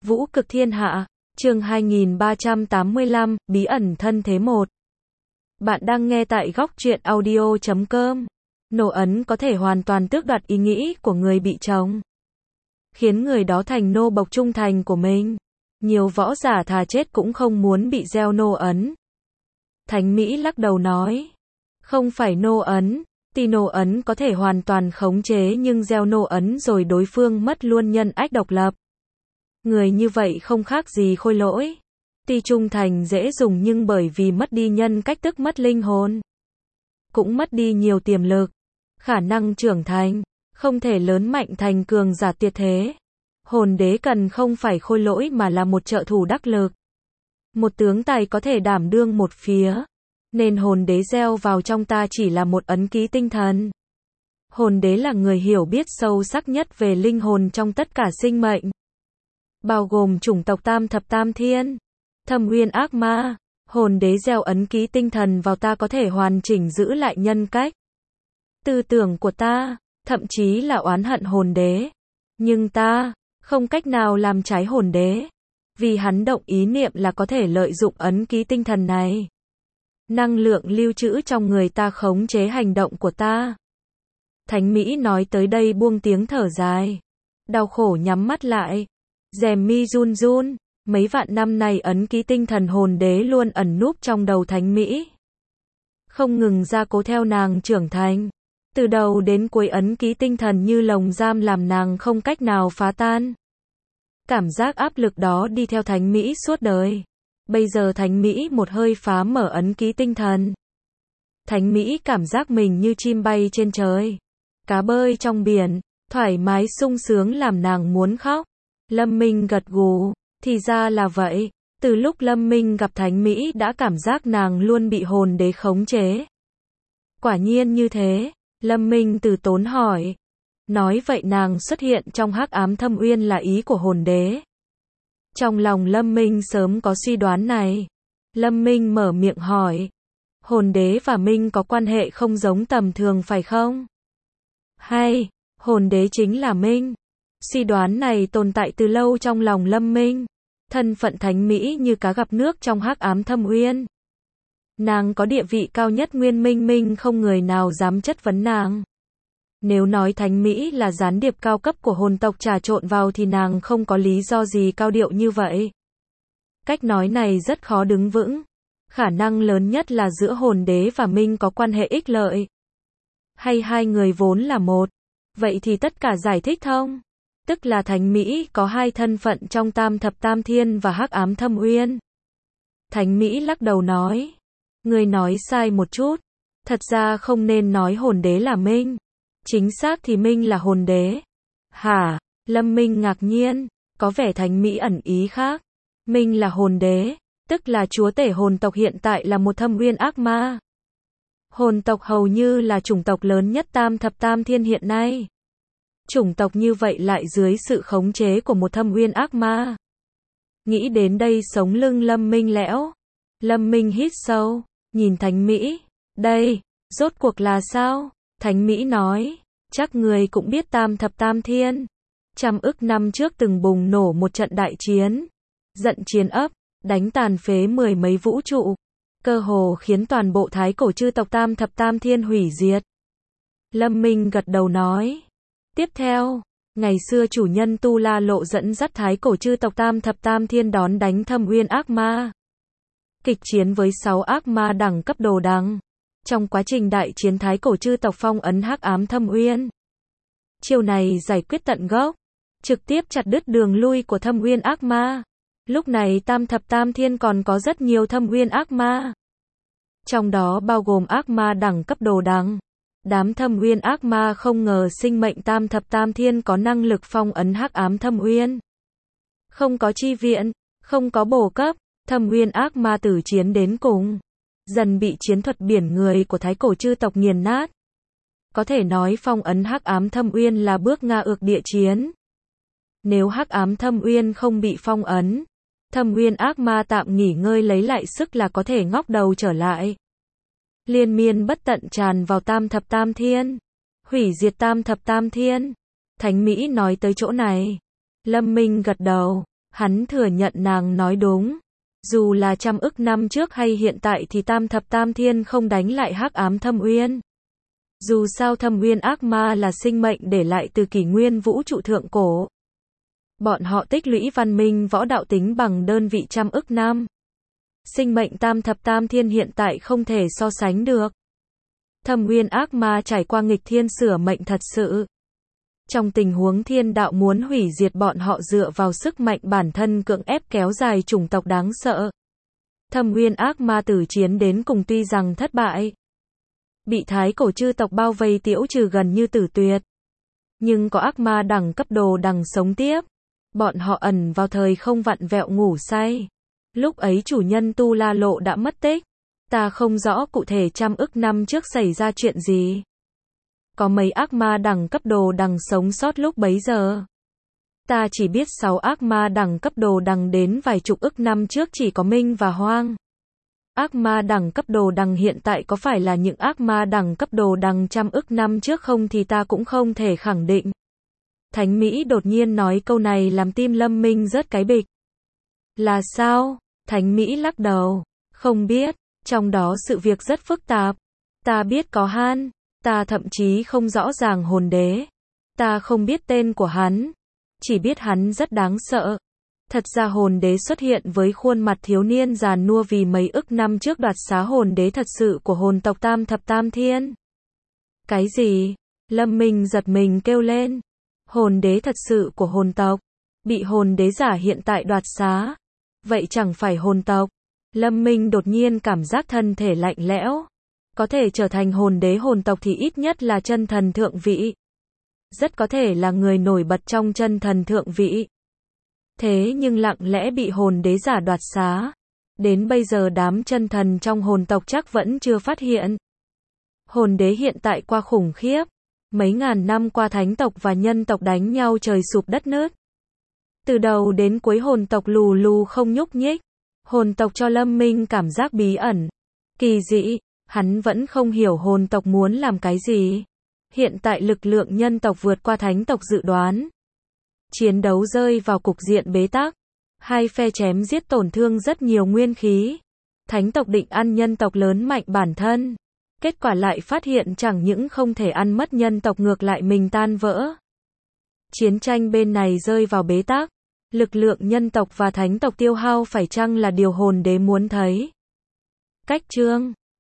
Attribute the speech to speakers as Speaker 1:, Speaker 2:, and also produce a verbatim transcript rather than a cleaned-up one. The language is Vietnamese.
Speaker 1: Vũ cực thiên hạ, chương hai nghìn ba trăm tám mươi lăm, bí ẩn thân thế một. Bạn đang nghe tại góc truyện audio chấm com. Nổ ấn có thể hoàn toàn tước đoạt ý nghĩ của người bị trồng, khiến người đó thành nô bộc trung thành của mình. Nhiều võ giả thà chết cũng không muốn bị gieo nô ấn. Thánh Mỹ lắc đầu nói, không phải nô ấn, thì nô ấn có thể hoàn toàn khống chế, nhưng gieo nô ấn rồi đối phương mất luôn nhân ách độc lập. Người như vậy không khác gì khôi lỗi. Tuy trung thành dễ dùng nhưng bởi vì mất đi nhân cách tức mất linh hồn, cũng mất đi nhiều tiềm lực, khả năng trưởng thành, không thể lớn mạnh thành cường giả tuyệt thế. Hồn đế cần không phải khôi lỗi mà là một trợ thủ đắc lực, một tướng tài có thể đảm đương một phía. Nên hồn đế gieo vào trong ta chỉ là một ấn ký tinh thần. Hồn đế là người hiểu biết sâu sắc nhất về linh hồn trong tất cả sinh mệnh, bao gồm chủng tộc Tam Thập Tam Thiên, Thâm Uyên ác ma. Hồn đế gieo ấn ký tinh thần vào ta có thể hoàn chỉnh giữ lại nhân cách, tư tưởng của ta, thậm chí là oán hận hồn đế. Nhưng ta không cách nào làm trái hồn đế, vì hắn động ý niệm là có thể lợi dụng ấn ký tinh thần này. Năng lượng lưu trữ trong người ta khống chế hành động của ta. Thánh Mỹ nói tới đây buông tiếng thở dài, đau khổ nhắm mắt lại, rèm mi run run. Mấy vạn năm này ấn ký tinh thần hồn đế luôn ẩn núp trong đầu Thánh Mỹ, không ngừng gia cố theo nàng trưởng thành. Từ đầu đến cuối ấn ký tinh thần như lồng giam làm nàng không cách nào phá tan. Cảm giác áp lực đó đi theo Thánh Mỹ suốt đời. Bây giờ Thánh Mỹ một hơi phá mở ấn ký tinh thần. Thánh Mỹ cảm giác mình như chim bay trên trời, cá bơi trong biển, thoải mái sung sướng làm nàng muốn khóc. Lâm Minh gật gù, thì ra là vậy. Từ lúc Lâm Minh gặp Thánh Mỹ đã cảm giác nàng luôn bị hồn đế khống chế. Quả nhiên như thế. Lâm Minh từ tốn hỏi, nói vậy nàng xuất hiện trong hắc ám thâm uyên là ý của hồn đế? Trong lòng Lâm Minh sớm có suy đoán này. Lâm Minh mở miệng hỏi, hồn đế và Minh có quan hệ không giống tầm thường phải không? Hay, hồn đế chính là Minh? Suy đoán này tồn tại từ lâu trong lòng Lâm Minh. Thân phận Thánh Mỹ như cá gặp nước trong hắc ám thâm uyên. Nàng có địa vị cao nhất nguyên minh minh, không người nào dám chất vấn nàng. Nếu nói Thánh Mỹ là gián điệp cao cấp của hồn tộc trà trộn vào thì nàng không có lý do gì cao điệu như vậy. Cách nói này rất khó đứng vững. Khả năng lớn nhất là giữa hồn đế và Minh có quan hệ ích lợi. Hay hai người vốn là một. Vậy thì tất cả giải thích thông. Tức là Thánh Mỹ có hai thân phận trong Tam Thập Tam Thiên và hắc ám thâm uyên. Thánh Mỹ lắc đầu nói, người nói sai một chút. Thật ra không nên nói hồn đế là Minh. Chính xác thì Minh là hồn đế. Hả? Lâm Minh ngạc nhiên, có vẻ Thánh Mỹ ẩn ý khác. Minh là hồn đế, tức là chúa tể hồn tộc hiện tại là một thâm uyên ác ma. Hồn tộc hầu như là chủng tộc lớn nhất Tam Thập Tam Thiên hiện nay. Chủng tộc như vậy lại dưới sự khống chế của một thâm uyên ác ma. Nghĩ đến đây sống lưng Lâm Minh lẽo. Lâm Minh hít sâu, nhìn Thánh Mỹ. Đây, rốt cuộc là sao? Thánh Mỹ nói, chắc người cũng biết Tam Thập Tam Thiên. Trăm ức năm trước từng bùng nổ một trận đại chiến. Giận chiến ấp, đánh tàn phế mười mấy vũ trụ. Cơ hồ khiến toàn bộ thái cổ chư tộc Tam Thập Tam Thiên hủy diệt. Lâm Minh gật đầu nói. Tiếp theo, ngày xưa chủ nhân Tu La Lộ dẫn dắt thái cổ chư tộc Tam Thập Tam Thiên đón đánh thâm uyên ác ma. Kịch chiến với sáu ác ma đẳng cấp đồ đằng. Trong quá trình đại chiến thái cổ chư tộc phong ấn hắc ám thâm uyên. Chiêu này giải quyết tận gốc, trực tiếp chặt đứt đường lui của thâm uyên ác ma. Lúc này Tam Thập Tam Thiên còn có rất nhiều thâm uyên ác ma. Trong đó bao gồm ác ma đẳng cấp đồ đằng. Đám thâm uyên ác ma không ngờ sinh mệnh Tam Thập Tam Thiên có năng lực phong ấn hắc ám thâm uyên. Không có chi viện, không có bổ cấp, thâm uyên ác ma tử chiến đến cùng. Dần bị chiến thuật biển người của thái cổ chư tộc nghiền nát. Có thể nói phong ấn hắc ám thâm uyên là bước nga ược địa chiến. Nếu hắc ám thâm uyên không bị phong ấn, thâm uyên ác ma tạm nghỉ ngơi lấy lại sức là có thể ngóc đầu trở lại. Liên miên bất tận tràn vào Tam Thập Tam Thiên, hủy diệt Tam Thập Tam Thiên. Thánh Mỹ nói tới chỗ này, Lâm Minh gật đầu, Hắn thừa nhận nàng nói đúng. Dù là trăm ức năm trước hay hiện tại thì Tam Thập Tam Thiên không đánh lại Hắc Ám Thâm Uyên. Dù sao Thâm Uyên ác ma là sinh mệnh để lại từ kỷ nguyên vũ trụ thượng cổ. Bọn họ tích lũy văn minh võ đạo tính bằng đơn vị trăm ức năm. Sinh mệnh Tam Thập Tam Thiên hiện tại không thể so sánh được. Thâm Uyên ác ma trải qua nghịch thiên sửa mệnh thật sự. Trong tình huống thiên đạo muốn hủy diệt bọn họ dựa vào sức mạnh bản thân cưỡng ép kéo dài chủng tộc đáng sợ. Thâm Uyên ác ma tử chiến đến cùng tuy rằng thất bại. Bị thái cổ chư tộc bao vây tiễu trừ gần như tử tuyệt. Nhưng có ác ma đẳng cấp đồ đằng sống tiếp. Bọn họ ẩn vào thời không vặn vẹo ngủ say. Lúc ấy chủ nhân Tu La Lộ đã mất tích. Ta không rõ cụ thể trăm ức năm trước xảy ra chuyện gì. Có mấy ác ma đẳng cấp đồ đằng sống sót lúc bấy giờ. Ta chỉ biết sáu ác ma đẳng cấp đồ đằng đến vài chục ức năm trước chỉ có Minh và Hoang. Ác ma đẳng cấp đồ đằng hiện tại có phải là những ác ma đẳng cấp đồ đằng trăm ức năm trước không thì ta cũng không thể khẳng định. Thánh Mỹ đột nhiên nói câu này làm tim Lâm Minh rớt cái bịch. Là sao? Thánh Mỹ lắc đầu. Không biết, trong đó sự việc rất phức tạp. Ta biết có Han, ta thậm chí không rõ ràng hồn đế. Ta không biết tên của hắn, chỉ biết hắn rất đáng sợ. Thật ra hồn đế xuất hiện với khuôn mặt thiếu niên già nua vì mấy ức năm trước đoạt xá hồn đế thật sự của hồn tộc Tam Thập Tam Thiên. Cái gì? Lâm Minh giật mình kêu lên. Hồn đế thật sự của hồn tộc, bị hồn đế giả hiện tại đoạt xá. Vậy chẳng phải hồn tộc. Lâm Minh đột nhiên cảm giác thân thể lạnh lẽo. Có thể trở thành hồn đế hồn tộc thì ít nhất là chân thần thượng vị. Rất có thể là người nổi bật trong chân thần thượng vị. Thế nhưng lặng lẽ bị hồn đế giả đoạt xá. Đến bây giờ đám chân thần trong hồn tộc chắc vẫn chưa phát hiện. Hồn đế hiện tại qua khủng khiếp. Mấy ngàn năm qua thánh tộc và nhân tộc đánh nhau trời sụp đất nứt. Từ đầu đến cuối hồn tộc lù lù không nhúc nhích. Hồn tộc cho Lâm Minh cảm giác bí ẩn, kỳ dị, hắn vẫn không hiểu hồn tộc muốn làm cái gì. Hiện tại lực lượng nhân tộc vượt qua thánh tộc dự đoán. Chiến đấu rơi vào cục diện bế tắc. Hai phe chém giết tổn thương rất nhiều nguyên khí. Thánh tộc định ăn nhân tộc lớn mạnh bản thân. Kết quả lại phát hiện chẳng những không thể ăn mất nhân tộc ngược lại mình tan vỡ. Chiến tranh bên này rơi vào bế tắc. Lực lượng nhân tộc và thánh tộc tiêu hao phải chăng là điều hồn đế muốn thấy. Cách chương